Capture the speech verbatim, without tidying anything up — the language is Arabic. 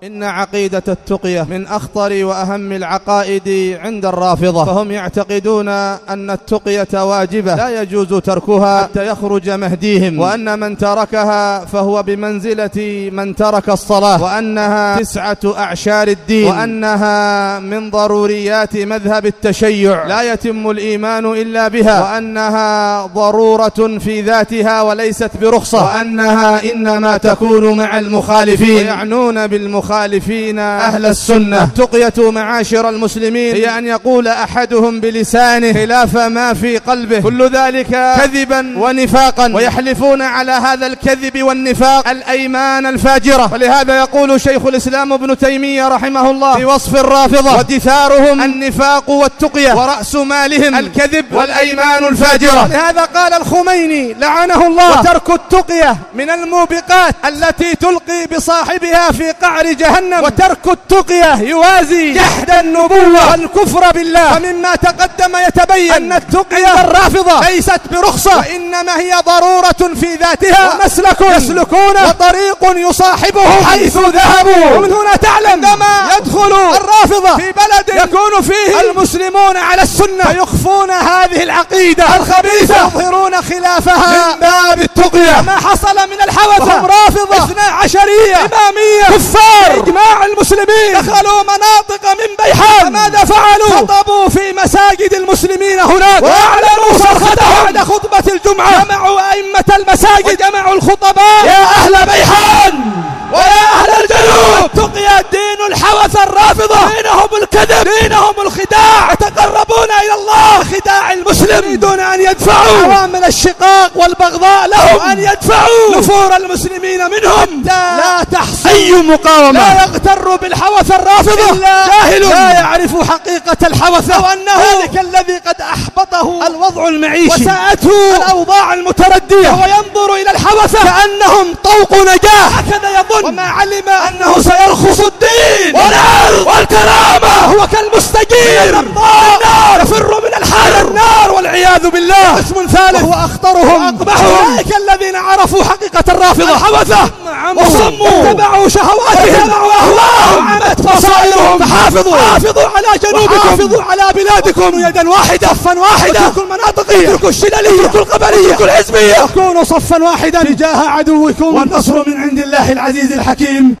إن عقيدة التقية من أخطر وأهم العقائد عند الرافضة، فهم يعتقدون أن التقية واجبة لا يجوز تركها حتى يخرج مهديهم، وأن من تركها فهو بمنزلة من ترك الصلاة، وأنها تسعة أعشار الدين، وأنها من ضروريات مذهب التشيع لا يتم الإيمان إلا بها، وأنها ضرورة في ذاتها وليست برخصة، وأنها إنما تكون مع المخالفين، ويعنون بالمخالفين مخالفين أهل السنة. التقية معاشر المسلمين هي أن يقول أحدهم بلسانه خلاف ما في قلبه، كل ذلك كذبا ونفاقا، ويحلفون على هذا الكذب والنفاق الأيمان الفاجرة. ولهذا يقول شيخ الإسلام ابن تيمية رحمه الله في وصف الرافضة: ودثارهم النفاق والتقية، ورأس مالهم الكذب والأيمان الفاجرة. لهذا قال الخميني لعنه الله: وترك التقية من الموبقات التي تلقي بصاحبها في قعر جهنم، وترك التقية يوازي جحد النبوة والكفر بالله. ومما تقدم يتبين أن التقية الرافضة ليست برخصة، وإنما هي ضرورة في ذاتها، ومسلك يسلكون، وطريق يصاحبهم حيث ذهبوا. ومن هنا تعلم عندما يدخل الرافضة في بلد يكون فيه المسلمون على السنة فيخفون هذه العقيدة الخبيثة، يظهرون خلافها من باب التقية. ما حصل من الحوثة هم رافضة اثنا عشرية إمامية كفار إجماع المسلمين، دخلوا مناطق من بيحان، فماذا فعلوا؟ خطبوا في مساجد المسلمين هناك، وأعلنوا صرختهم بعد خطبة الجمعة، جمعوا أئمة المساجد وجمعوا الخطباء: يا أهل بيحان ويا أهل الجنوب، تقيا دين الحوث الرافضة، دينهم الكذب، دينهم الخداع، يتقربون إلى الله خداع المسلم، يريدون أن يدفعوا عوامل الشقاق والبغضاء لهم، وأن يدفعوا نفور المسلمين منهم. لا تحصل أي مقاومة، لا يغتر بالحوث الرافضة إلا جاهل لا يعرف حقيقة الحوث، وأنه ذلك الذي قد أحبطه الوضع المعيشي وساءته الأوضاع المتردية، وهو ينظر إلى الحوث كأنهم طوق نجاة، هكذا يظن، وما علم أنه سيرخص الدين والعرض والكرامة، هو كالمستجير النار، يفر من الحال النار والعياذ بالله. اسم ثالث وهو أخطرهم وأقبحهم، أولئك الذين عرفوا حقيقة الرافضة الحوثة وصموا اتبعوا شهواتهم واتبعوا أهواءهم، عمت بصائرهم. فحافظوا حافظوا على جنوبكم، حافظوا على بلادكم، يدا واحدة صفا واحدة، اتركوا المناطقية، اتركوا الشللية، اتركوا القبلية، اتركوا الحزبية، وكونوا صفا واحدا تجاه عدوكم، والنصر من عند الله العزيز الحكيم.